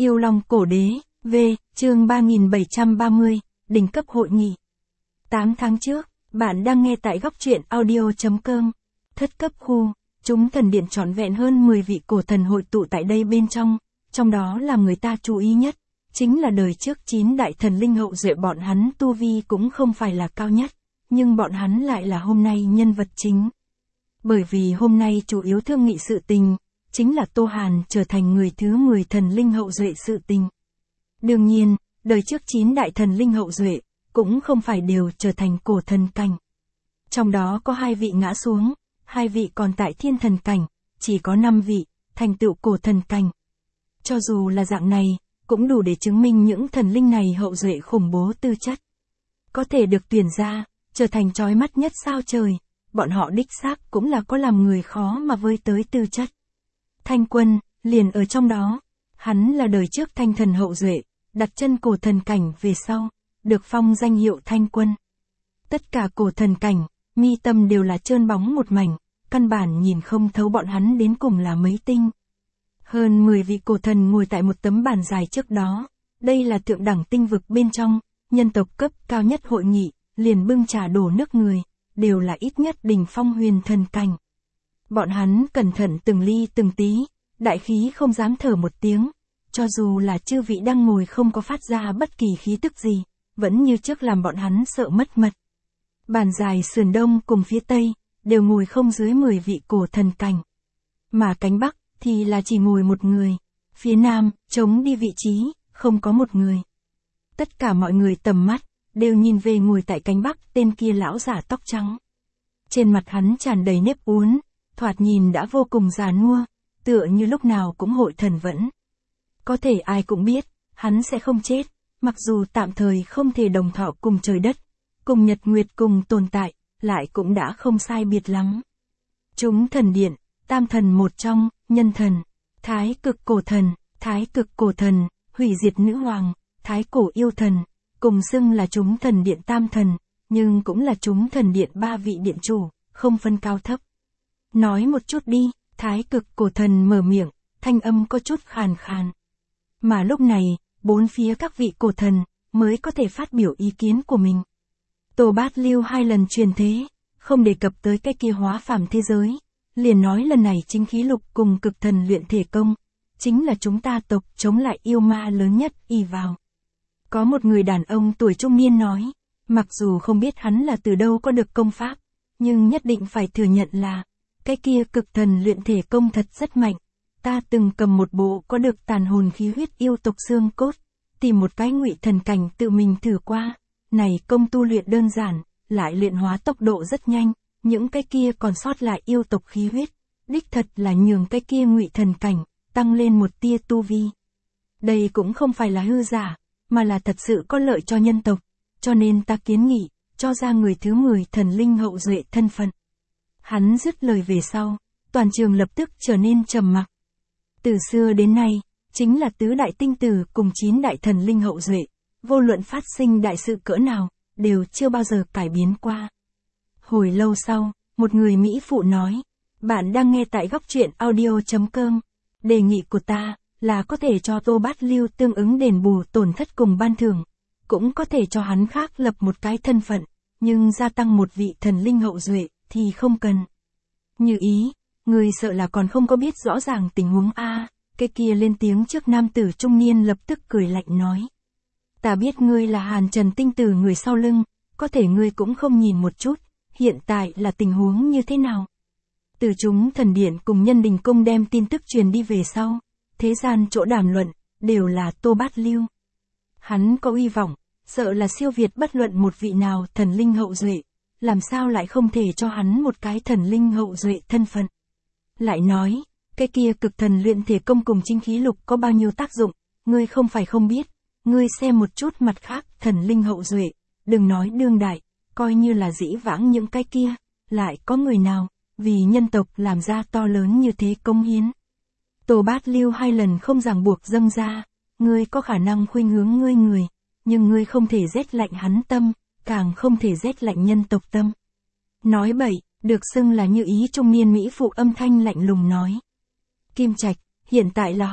Yêu Long Cổ Đế, V, chương 3730, đỉnh cấp hội nghị. 8 tháng trước, bạn đang nghe tại góc truyện audio.com. Thất cấp khu, chúng thần điện trọn vẹn hơn 10 vị cổ thần hội tụ tại đây bên trong đó làm người ta chú ý nhất, chính là đời trước 9 đại thần linh hậu duệ. Bọn hắn tu vi cũng không phải là cao nhất, nhưng bọn hắn lại là hôm nay nhân vật chính. Bởi vì hôm nay chủ yếu thương nghị sự tình, chính là Tô Hàn trở thành người thứ 10 thần linh hậu duệ sự tình. Đương nhiên, đời trước 9 đại thần linh hậu duệ, cũng không phải đều trở thành cổ thần cảnh. Trong đó có 2 vị ngã xuống, 2 vị còn tại thiên thần cảnh, chỉ có 5 vị, thành tựu cổ thần cảnh. Cho dù là dạng này, cũng đủ để chứng minh những thần linh này hậu duệ khủng bố tư chất. Có thể được tuyển ra, trở thành chói mắt nhất sao trời, bọn họ đích xác cũng là có làm người khó mà với tới tư chất. Thanh Quân, liền ở trong đó, hắn là đời trước thanh thần hậu duệ, đặt chân cổ thần cảnh về sau, được phong danh hiệu Thanh Quân. Tất cả cổ thần cảnh, mi tâm đều là trơn bóng một mảnh, căn bản nhìn không thấu bọn hắn đến cùng là mấy tinh. Hơn 10 vị cổ thần ngồi tại một tấm bàn dài trước đó, đây là thượng đẳng tinh vực bên trong, nhân tộc cấp cao nhất hội nghị, liền bưng trà đổ nước người, đều là ít nhất đỉnh phong huyền thần cảnh. Bọn hắn cẩn thận từng ly từng tí, đại khí không dám thở một tiếng, cho dù là chư vị đang ngồi không có phát ra bất kỳ khí tức gì, vẫn như trước làm bọn hắn sợ mất mật. Bàn dài sườn đông cùng phía tây, đều ngồi không dưới 10 vị cổ thần cảnh. Mà cánh bắc, thì là chỉ ngồi một người. Phía nam, trống đi vị trí, không có một người. Tất cả mọi người tầm mắt, đều nhìn về ngồi tại cánh bắc tên kia lão giả tóc trắng. Trên mặt hắn tràn đầy nếp uốn, thoạt nhìn đã vô cùng già nua, tựa như lúc nào cũng hội thần vẫn. Có thể ai cũng biết, hắn sẽ không chết, mặc dù tạm thời không thể đồng thọ cùng trời đất, cùng nhật nguyệt cùng tồn tại, lại cũng đã không sai biệt lắm. Chúng thần điện, tam thần một trong, nhân thần, thái cực cổ thần, hủy diệt nữ hoàng, thái cổ yêu thần, cùng xưng là chúng thần điện tam thần, nhưng cũng là chúng thần điện 3 vị điện chủ, không phân cao thấp. Nói một chút đi, thái cực cổ thần mở miệng, thanh âm có chút khàn khàn. Mà lúc này, bốn phía các vị cổ thần, mới có thể phát biểu ý kiến của mình. Tô Bát Lưu 2 lần truyền thế, không đề cập tới cái kia hóa phàm thế giới, liền nói lần này chính khí lục cùng cực thần luyện thể công, chính là chúng ta tộc chống lại yêu ma lớn nhất y vào. Có một người đàn ông tuổi trung niên nói, mặc dù không biết hắn là từ đâu có được công pháp, nhưng nhất định phải thừa nhận là, cái kia cực thần luyện thể công thật rất mạnh. Ta từng cầm một bộ có được tàn hồn khí huyết yêu tộc xương cốt, tìm một cái ngụy thần cảnh tự mình thử qua. Này công tu luyện đơn giản, lại luyện hóa tốc độ rất nhanh, những cái kia còn sót lại yêu tộc khí huyết, đích thật là nhường cái kia ngụy thần cảnh, tăng lên một tia tu vi. Đây cũng không phải là hư giả, mà là thật sự có lợi cho nhân tộc, cho nên ta kiến nghị, cho ra người thứ 10 thần linh hậu duệ thân phận. Hắn dứt lời về sau, toàn trường lập tức trở nên trầm mặc. Từ xưa đến nay, chính là tứ đại tinh tử cùng 9 đại thần linh hậu duệ, vô luận phát sinh đại sự cỡ nào, đều chưa bao giờ cải biến qua. Hồi lâu sau, một người Mỹ phụ nói, bạn đang nghe tại góc truyện audio.com, đề nghị của ta, là có thể cho Tô Bát Lưu tương ứng đền bù tổn thất cùng ban thưởng, cũng có thể cho hắn khác lập một cái thân phận, nhưng gia tăng một vị thần linh hậu duệ, thì không cần. Như ý, người sợ là còn không có biết rõ ràng tình huống a. Cái kia lên tiếng trước nam tử trung niên lập tức cười lạnh nói. Ta biết ngươi là Hàn Trần tinh tử người sau lưng, có thể ngươi cũng không nhìn một chút, hiện tại là tình huống như thế nào. Từ chúng thần điện cùng nhân đình cung đem tin tức truyền đi về sau, thế gian chỗ đàm luận, đều là Tô Bát Lưu. Hắn có uy vọng, sợ là siêu việt bất luận một vị nào thần linh hậu duệ, làm sao lại không thể cho hắn một cái thần linh hậu duệ thân phận. Lại nói, cái kia cực thần luyện thể công cùng chính khí lục có bao nhiêu tác dụng, ngươi không phải không biết, ngươi xem một chút mặt khác thần linh hậu duệ, đừng nói đương đại, coi như là dĩ vãng những cái kia, lại có người nào, vì nhân tộc làm ra to lớn như thế công hiến. Tô Bát Lưu 2 lần không ràng buộc dâng ra, ngươi có khả năng khuynh hướng ngươi người, nhưng ngươi không thể rét lạnh hắn tâm, càng không thể rét lạnh nhân tộc tâm. Nói bậy, được xưng là như ý trung niên Mỹ phụ âm thanh lạnh lùng nói. Kim Trạch, hiện tại là họp,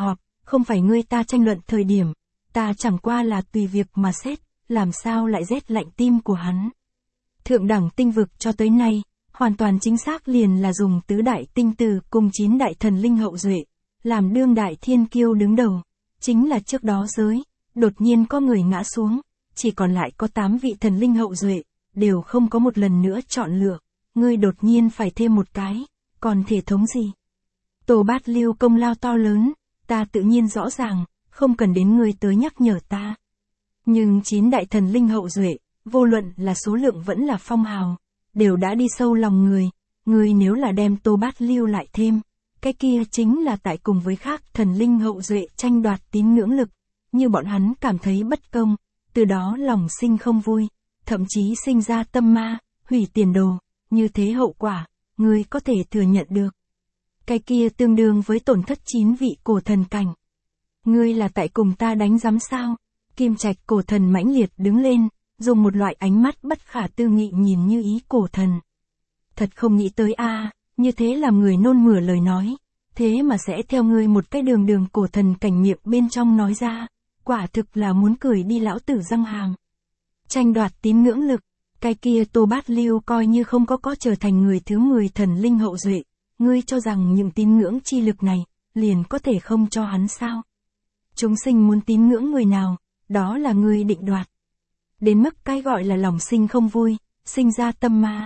không phải ngươi ta tranh luận thời điểm, ta chẳng qua là tùy việc mà xét, làm sao lại rét lạnh tim của hắn. Thượng đẳng tinh vực cho tới nay, hoàn toàn chính xác liền là dùng tứ đại tinh từ cùng 9 đại thần linh hậu duệ, làm đương đại thiên kiêu đứng đầu. Chính là trước đó giới, đột nhiên có người ngã xuống, chỉ còn lại có 8 vị thần linh hậu duệ, đều không có một lần nữa chọn lựa, ngươi đột nhiên phải thêm một cái, còn thể thống gì? Tô Bát Lưu công lao to lớn, ta tự nhiên rõ ràng, không cần đến ngươi tới nhắc nhở ta. Nhưng 9 đại thần linh hậu duệ, vô luận là số lượng vẫn là phong hào, đều đã đi sâu lòng người nếu là đem Tô Bát Lưu lại thêm, cái kia chính là tại cùng với khác thần linh hậu duệ tranh đoạt tín ngưỡng lực, như bọn hắn cảm thấy bất công, từ đó lòng sinh không vui, thậm chí sinh ra tâm ma, hủy tiền đồ, như thế hậu quả, ngươi có thể thừa nhận được. Cái kia tương đương với tổn thất 9 vị cổ thần cảnh. Ngươi là tại cùng ta đánh giám sao? Kim Trạch cổ thần mãnh liệt đứng lên, dùng một loại ánh mắt bất khả tư nghị nhìn Như Ý cổ thần. Thật không nghĩ tới a, như thế làm người nôn mửa lời nói, thế mà sẽ theo ngươi một cái đường cổ thần cảnh miệng bên trong nói ra, quả thực là muốn cười đi lão tử răng hàng. Tranh đoạt tín ngưỡng lực, cái kia Tô Bát Lưu coi như không có trở thành người thứ 10 thần linh hậu duệ, ngươi cho rằng những tín ngưỡng chi lực này, liền có thể không cho hắn sao? Chúng sinh muốn tín ngưỡng người nào, đó là ngươi định đoạt. Đến mức cái gọi là lòng sinh không vui, sinh ra tâm ma.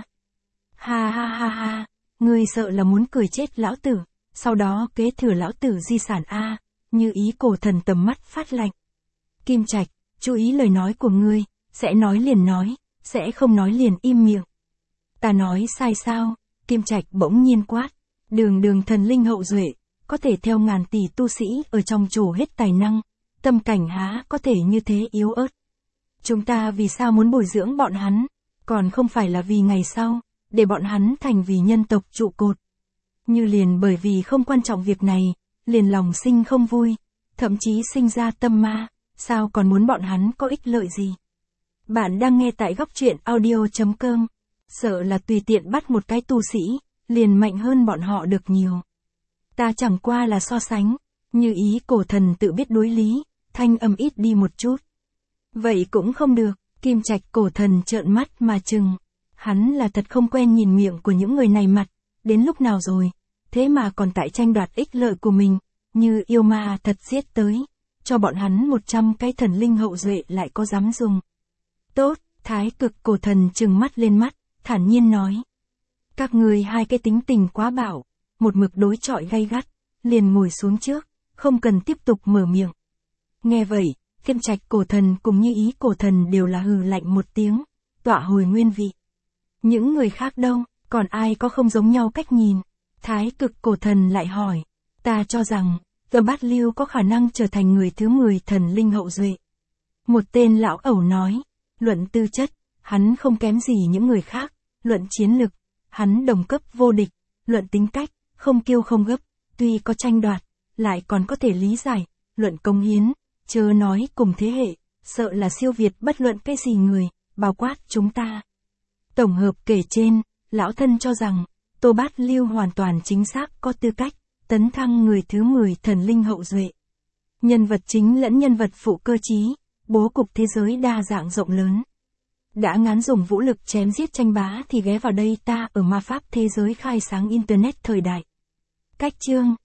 Ha ha ha ha, ngươi sợ là muốn cười chết lão tử, sau đó kế thừa lão tử di sản a, Như Ý cổ thần tầm mắt phát lạnh. Kim Trạch, chú ý lời nói của ngươi, sẽ nói liền nói, sẽ không nói liền im miệng. Ta nói sai sao? Kim Trạch bỗng nhiên quát, đường thần linh hậu duệ, có thể theo ngàn tỷ tu sĩ ở trong trổ hết tài năng, tâm cảnh há có thể như thế yếu ớt. Chúng ta vì sao muốn bồi dưỡng bọn hắn, còn không phải là vì ngày sau, để bọn hắn thành vì nhân tộc trụ cột. Như liền bởi vì không quan trọng việc này, liền lòng sinh không vui, thậm chí sinh ra tâm ma, sao còn muốn bọn hắn có ích lợi gì? Bạn đang nghe tại góc truyện audio.com, sợ là tùy tiện bắt một cái tu sĩ, liền mạnh hơn bọn họ được nhiều. Ta chẳng qua là so sánh, Như Ý cổ thần tự biết đối lý, thanh âm ít đi một chút. Vậy cũng không được, Kim Trạch cổ thần trợn mắt mà chừng. Hắn là thật không quen nhìn miệng của những người này mặt, đến lúc nào rồi, thế mà còn tại tranh đoạt ích lợi của mình, như yêu ma thật giết tới, cho bọn hắn 100 cái thần linh hậu duệ lại có dám dùng. Tốt, Thái Cực cổ thần trừng mắt lên mắt, thản nhiên nói. Các người hai cái tính tình quá bạo, một mực đối chọi gay gắt, liền ngồi xuống trước, không cần tiếp tục mở miệng. Nghe vậy, Kim Trạch cổ thần cùng Như Ý cổ thần đều là hừ lạnh một tiếng, tọa hồi nguyên vị. Những người khác đâu, còn ai có không giống nhau cách nhìn? Thái Cực cổ thần lại hỏi, ta cho rằng, Tô Bát Lưu có khả năng trở thành người thứ 10 thần linh hậu duệ. Một tên lão ẩu nói, luận tư chất, hắn không kém gì những người khác, luận chiến lực, hắn đồng cấp vô địch, luận tính cách, không kiêu không gấp, tuy có tranh đoạt, lại còn có thể lý giải, luận công hiến, chớ nói cùng thế hệ, sợ là siêu việt bất luận cái gì người, bao quát chúng ta. Tổng hợp kể trên, lão thân cho rằng, Tô Bát Lưu hoàn toàn chính xác có tư cách, tấn thăng người thứ 10 thần linh hậu duệ. Nhân vật chính lẫn nhân vật phụ cơ trí, bố cục thế giới đa dạng rộng lớn. Đã ngán dùng vũ lực chém giết tranh bá thì ghé vào đây ta ở ma pháp thế giới khai sáng Internet thời đại. Cách chương